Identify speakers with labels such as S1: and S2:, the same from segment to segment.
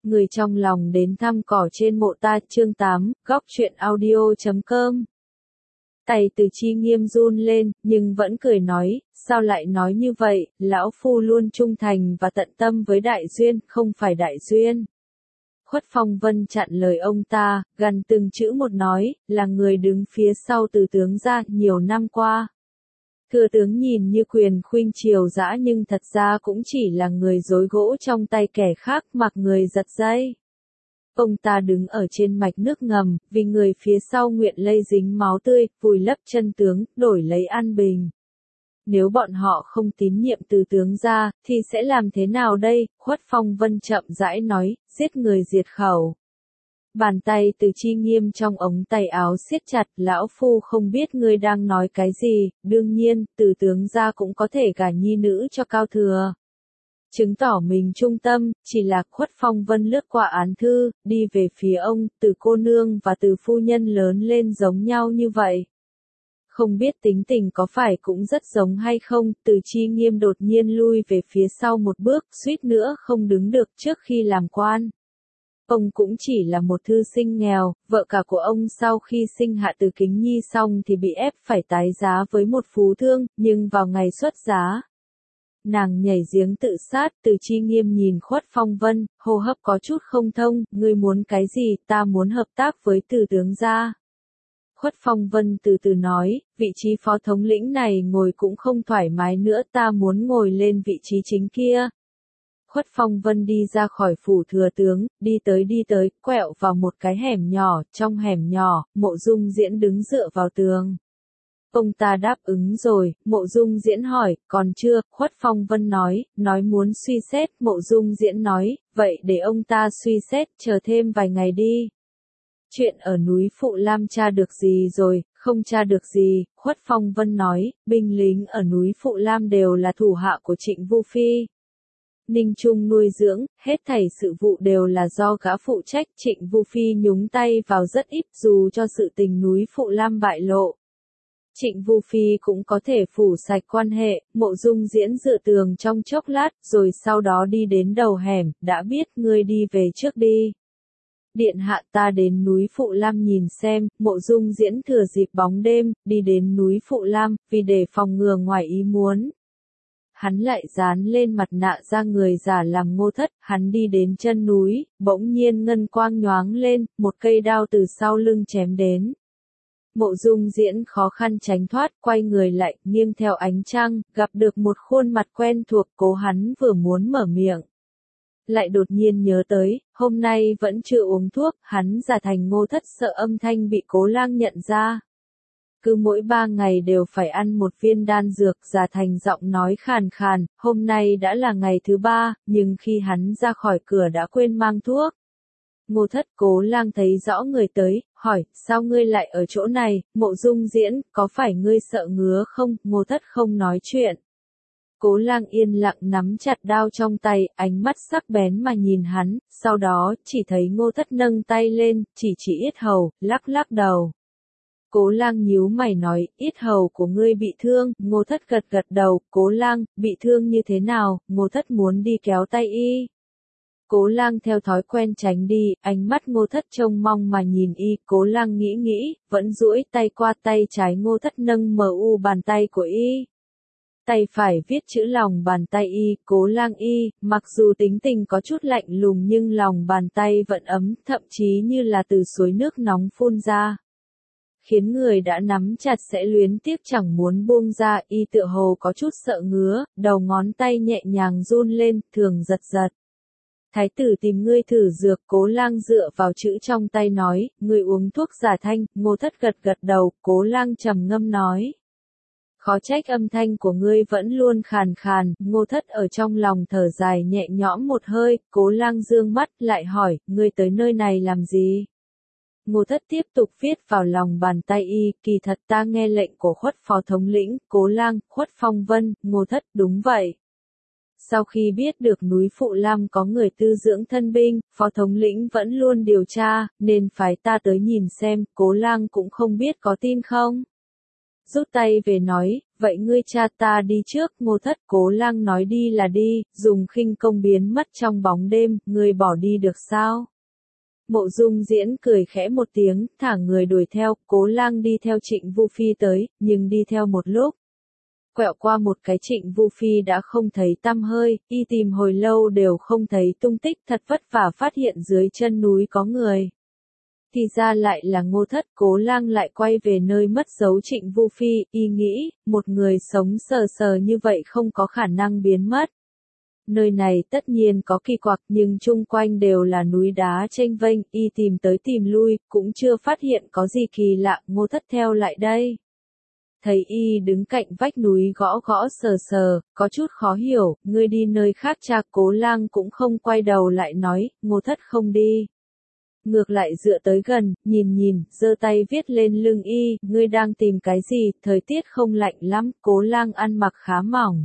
S1: Người trong lòng đến thăm cỏ trên mộ ta, chương 8, góc truyện audio.com. Tay Từ Chi Nghiêm run lên, nhưng vẫn cười nói, sao lại nói như vậy, lão phu luôn trung thành và tận tâm với Đại Duyên, không phải Đại Duyên. Khuất Phong Vân chặn lời ông ta, gằn từng chữ một nói, là người đứng phía sau Từ tướng gia nhiều năm qua. Thừa tướng nhìn như quyền khuynh triều dã nhưng thật ra cũng chỉ là người rối gỗ trong tay kẻ khác mặc người giật dây. Ông ta đứng ở trên mạch nước ngầm, vì người phía sau nguyện lây dính máu tươi, vùi lấp chân tướng, đổi lấy an bình. Nếu bọn họ không tín nhiệm Từ tướng gia, thì sẽ làm thế nào đây? Khuất Phong Vân chậm rãi nói, giết người diệt khẩu. Bàn tay Từ Chi Nghiêm trong ống tay áo siết chặt, lão phu không biết ngươi đang nói cái gì, đương nhiên, Từ tướng gia cũng có thể gả nhi nữ cho Cao Thừa. Chứng tỏ mình trung tâm, chỉ là Khuất Phong Vân lướt qua án thư, đi về phía ông, Từ cô nương và Từ phu nhân lớn lên giống nhau như vậy. Không biết tính tình có phải cũng rất giống hay không, Từ Chi Nghiêm đột nhiên lui về phía sau một bước, suýt nữa không đứng được trước khi làm quan. Ông cũng chỉ là một thư sinh nghèo, vợ cả của ông sau khi sinh hạ Từ Kính Nhi xong thì bị ép phải tái giá với một phú thương, nhưng vào ngày xuất giá, nàng nhảy giếng tự sát. Từ Chi Nghiêm nhìn Khuất Phong Vân, hô hấp có chút không thông, ngươi muốn cái gì? Ta muốn hợp tác với Từ tướng gia. Khuất Phong Vân từ từ nói, vị trí phó thống lĩnh này ngồi cũng không thoải mái nữa, ta muốn ngồi lên vị trí chính kia. Khuất Phong Vân đi ra khỏi phủ thừa tướng, đi tới, quẹo vào một cái hẻm nhỏ, trong hẻm nhỏ, Mộ Dung Diễn đứng dựa vào tường. Ông ta đáp ứng rồi, Mộ Dung Diễn hỏi, còn chưa? Khuất Phong Vân nói muốn suy xét. Mộ Dung Diễn nói, vậy để ông ta suy xét, chờ thêm vài ngày đi. Chuyện ở núi Phụ Lam tra được gì rồi? Không tra được gì, Khuất Phong Vân nói, binh lính ở núi Phụ Lam đều là thủ hạ của Trịnh Vu Phi. Ninh Trung nuôi dưỡng, hết thảy sự vụ đều là do gã phụ trách. Trịnh Vu Phi nhúng tay vào rất ít, dù cho sự tình núi Phụ Lam bại lộ. Trịnh Vu Phi cũng có thể phủ sạch quan hệ. Mộ Dung Diễn dựa tường trong chốc lát, rồi sau đó đi đến đầu hẻm, đã biết, ngươi đi về trước đi. Điện hạ, ta đến núi Phụ Lam nhìn xem. Mộ Dung Diễn thừa dịp bóng đêm, đi đến núi Phụ Lam, vì để phòng ngừa ngoài ý muốn. Hắn lại dán lên mặt nạ ra người giả làm Ngô Thất, hắn đi đến chân núi, bỗng nhiên ngân quang nhoáng lên, một cây đao từ sau lưng chém đến. Mộ Dung Diễn khó khăn tránh thoát, quay người lại, nghiêng theo ánh trăng, gặp được một khuôn mặt quen thuộc. Cố hắn vừa muốn mở miệng, lại đột nhiên nhớ tới, hôm nay vẫn chưa uống thuốc, hắn giả thành Ngô Thất, sợ âm thanh bị Cố Lang nhận ra. Cứ mỗi 3 ngày đều phải ăn một viên đan dược, giả thành giọng nói khàn khàn, hôm nay đã là ngày thứ 3, nhưng khi hắn ra khỏi cửa đã quên mang thuốc. Ngô Thất. Cố Lang thấy rõ người tới, hỏi, sao ngươi lại ở chỗ này? Mộ Dung Diễn, có phải ngươi sợ ngứa không? Ngô Thất không nói chuyện. Cố Lang yên lặng nắm chặt đao trong tay, ánh mắt sắc bén mà nhìn hắn, sau đó, chỉ thấy Ngô Thất nâng tay lên, chỉ yết hầu, lắc lắc đầu. Cố Lang nhíu mày nói, yết hầu của ngươi bị thương. Ngô Thất gật đầu. Cố Lang, bị thương như thế nào? Ngô Thất muốn đi kéo tay y. Cố Lang theo thói quen tránh đi, ánh mắt Ngô Thất trông mong mà nhìn y. Cố Lang nghĩ, vẫn duỗi tay qua tay trái. Ngô Thất nâng bàn tay của y. Tay phải viết chữ lòng bàn tay y. Cố Lang mặc dù tính tình có chút lạnh lùng nhưng lòng bàn tay vẫn ấm, thậm chí như là từ suối nước nóng phun ra, khiến người đã nắm chặt sẽ luyến tiếc chẳng muốn buông ra. Y tựa hồ có chút sợ ngứa, đầu ngón tay nhẹ nhàng run lên, thường giật. Thái tử tìm ngươi thử dược. Cố Lang dựa vào chữ trong tay nói, ngươi uống thuốc giả thanh. Ngô Thất gật đầu. Cố Lang trầm ngâm nói, khó trách âm thanh của ngươi vẫn luôn khàn khàn. Ngô Thất ở trong lòng thở dài nhẹ nhõm một hơi. Cố Lang dương mắt lại hỏi, ngươi tới nơi này làm gì? Ngô Thất tiếp tục viết vào lòng bàn tay y, kỳ thật ta nghe lệnh của Khuất phó thống lĩnh. Cố Lang. Khuất Phong Vân. Ngô Thất, đúng vậy. Sau khi biết được núi Phụ Lam có người tư dưỡng thân binh, phó thống lĩnh vẫn luôn điều tra, nên phái ta tới nhìn xem. Cố Lang cũng không biết có tin không? rút tay về nói, vậy ngươi cha ta đi trước. Ngô Thất Cố Lang nói đi là đi, dùng khinh công biến mất trong bóng đêm, ngươi bỏ đi được sao? Mộ Dung Diễn cười khẽ một tiếng, thả người đuổi theo. Cố Lang đi theo Trịnh Vu Phi tới, nhưng đi theo một lúc, quẹo qua một cái Trịnh Vu Phi đã không thấy tăm hơi, y tìm hồi lâu đều không thấy tung tích, thật vất vả phát hiện dưới chân núi có người. Thì ra lại là Ngô Thất. Cố Lang lại quay về nơi mất dấu Trịnh Vu Phi, y nghĩ, một người sống sờ sờ như vậy không có khả năng biến mất. Nơi này tất nhiên có kỳ quặc nhưng chung quanh đều là núi đá chênh vênh, y tìm tới tìm lui, cũng chưa phát hiện có gì kỳ lạ. Ngô Thất theo lại đây. Thấy y đứng cạnh vách núi gõ gõ sờ sờ, có chút khó hiểu, ngươi đi nơi khác cha. Cố Lang cũng không quay đầu lại nói, Ngô Thất không đi. Ngược lại dựa tới gần, nhìn, giơ tay viết lên lưng y, ngươi đang tìm cái gì, thời tiết không lạnh lắm. Cố Lang ăn mặc khá mỏng.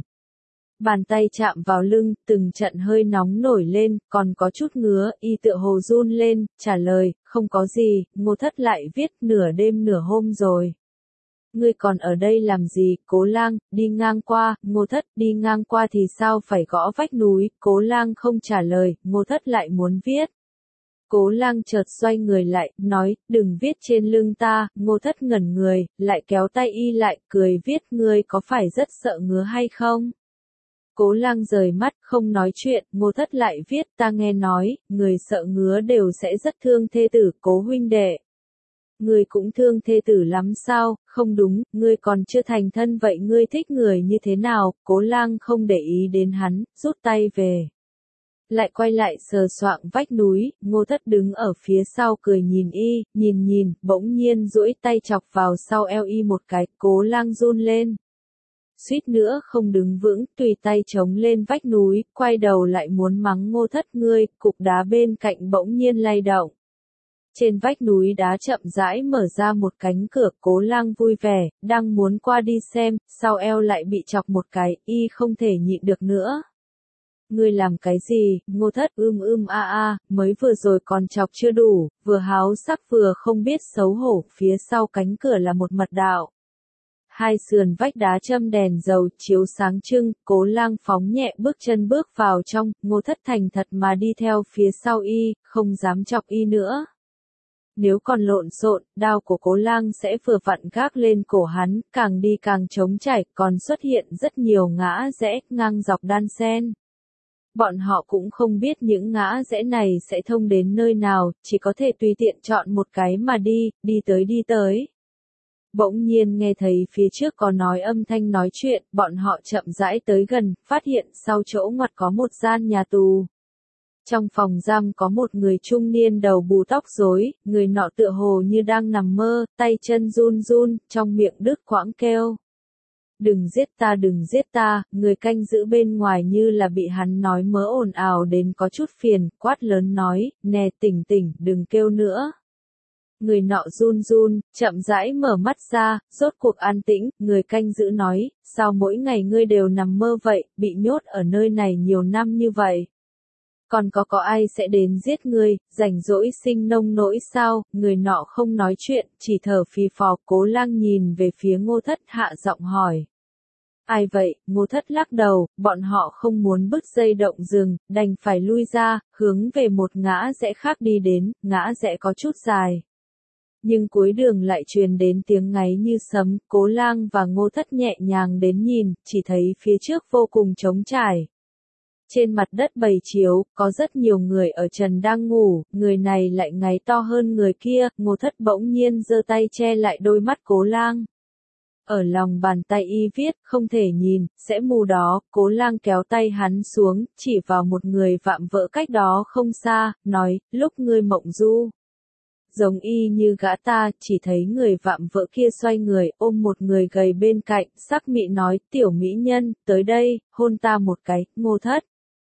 S1: Bàn tay chạm vào lưng, từng trận hơi nóng nổi lên, còn có chút ngứa, y tựa hồ run lên, trả lời, không có gì. Ngô Thất lại viết, nửa đêm nửa hôm rồi. Ngươi còn ở đây làm gì? Cố Lang, đi ngang qua. Ngô Thất, đi ngang qua thì sao phải gõ vách núi? Cố Lang không trả lời, Ngô Thất lại muốn viết. Cố Lang chợt xoay người lại, nói, đừng viết trên lưng ta. Ngô Thất ngẩn người, lại kéo tay y lại, cười viết, ngươi có phải rất sợ ngứa hay không? Cố Lang rời mắt, không nói chuyện. Ngô Thất lại viết, ta nghe nói, người sợ ngứa đều sẽ rất thương thê tử. Cố huynh đệ, ngươi cũng thương thê tử lắm sao? Không đúng, ngươi còn chưa thành thân vậy ngươi thích người như thế nào? Cố Lang không để ý đến hắn, rút tay về. Lại quay lại sờ soạng vách núi. Ngô Thất đứng ở phía sau cười nhìn y, nhìn, bỗng nhiên duỗi tay chọc vào sau eo y một cái. Cố Lang run lên, suýt nữa không đứng vững, tùy tay chống lên vách núi, quay đầu lại muốn mắng Ngô Thất. Ngươi. Cục đá bên cạnh bỗng nhiên lay động. Trên vách núi đá chậm rãi mở ra một cánh cửa. Cố Lang vui vẻ, đang muốn qua đi xem, sau eo lại bị chọc một cái, y không thể nhịn được nữa. Ngươi làm cái gì? Ngô Thất mới vừa rồi còn chọc chưa đủ, vừa háo sắc vừa không biết xấu hổ. Phía sau cánh cửa là một mật đạo. Hai sườn vách đá châm đèn dầu chiếu sáng trưng. Cố Lang phóng nhẹ bước chân bước vào trong. Ngô Thất thành thật mà đi theo phía sau y, không dám chọc y nữa. Nếu còn lộn xộn, đao của Cố Lang sẽ vừa vặn gác lên cổ hắn, càng đi càng trống trải, còn xuất hiện rất nhiều ngã rẽ, ngang dọc đan xen. Bọn họ cũng không biết những ngã rẽ này sẽ thông đến nơi nào, chỉ có thể tùy tiện chọn một cái mà đi tới. Bỗng nhiên nghe thấy phía trước có nói âm thanh nói chuyện, bọn họ chậm rãi tới gần, phát hiện sau chỗ ngoặt có một gian nhà tù. Trong phòng giam có một người trung niên đầu bù tóc rối, người nọ tựa hồ như đang nằm mơ, tay chân run, trong miệng đứt quãng kêu. Đừng giết ta, người canh giữ bên ngoài như là bị hắn nói mớ ồn ào đến có chút phiền, quát lớn nói, nè tỉnh, đừng kêu nữa. Người nọ run, chậm rãi mở mắt ra, rốt cuộc an tĩnh. Người canh giữ nói, sao mỗi ngày ngươi đều nằm mơ vậy, bị nhốt ở nơi này nhiều năm như vậy? Còn có ai sẽ đến giết ngươi, rảnh rỗi sinh nông nỗi sao? Người nọ không nói chuyện, chỉ thở phì phò. Cố Lang nhìn về phía Ngô Thất, hạ giọng hỏi. Ai vậy? Ngô Thất lắc đầu, bọn họ không muốn bứt dây động rừng, đành phải lui ra, hướng về một ngã rẽ khác đi đến. Ngã rẽ có chút dài, nhưng cuối đường lại truyền đến tiếng ngáy như sấm. Cố Lang và Ngô Thất nhẹ nhàng đến nhìn, chỉ thấy phía trước vô cùng trống trải. Trên mặt đất bầy chiếu, có rất nhiều người ở trần đang ngủ, người này lại ngáy to hơn người kia. Ngô Thất bỗng nhiên giơ tay che lại đôi mắt Cố Lang. Ở lòng bàn tay y viết, không thể nhìn, sẽ mù đó. Cố Lang kéo tay hắn xuống, chỉ vào một người vạm vỡ cách đó không xa, nói, lúc ngươi mộng du. Giống y như gã ta, chỉ thấy người vạm vỡ kia xoay người, ôm một người gầy bên cạnh, sắc mị nói, tiểu mỹ nhân, tới đây, hôn ta một cái. Ngô Thất.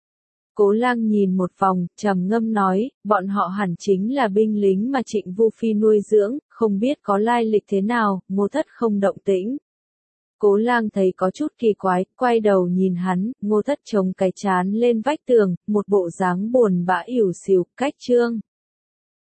S1: Cố Lang nhìn một vòng, trầm ngâm nói, bọn họ hẳn chính là binh lính mà Trịnh Vu Phi nuôi dưỡng, không biết có lai lịch thế nào. Ngô Thất không động tĩnh. Cố Lang thấy có chút kỳ quái, quay đầu nhìn hắn. Ngô Thất chống cái trán lên vách tường, một bộ dáng buồn bã ỉu xìu, cách chương.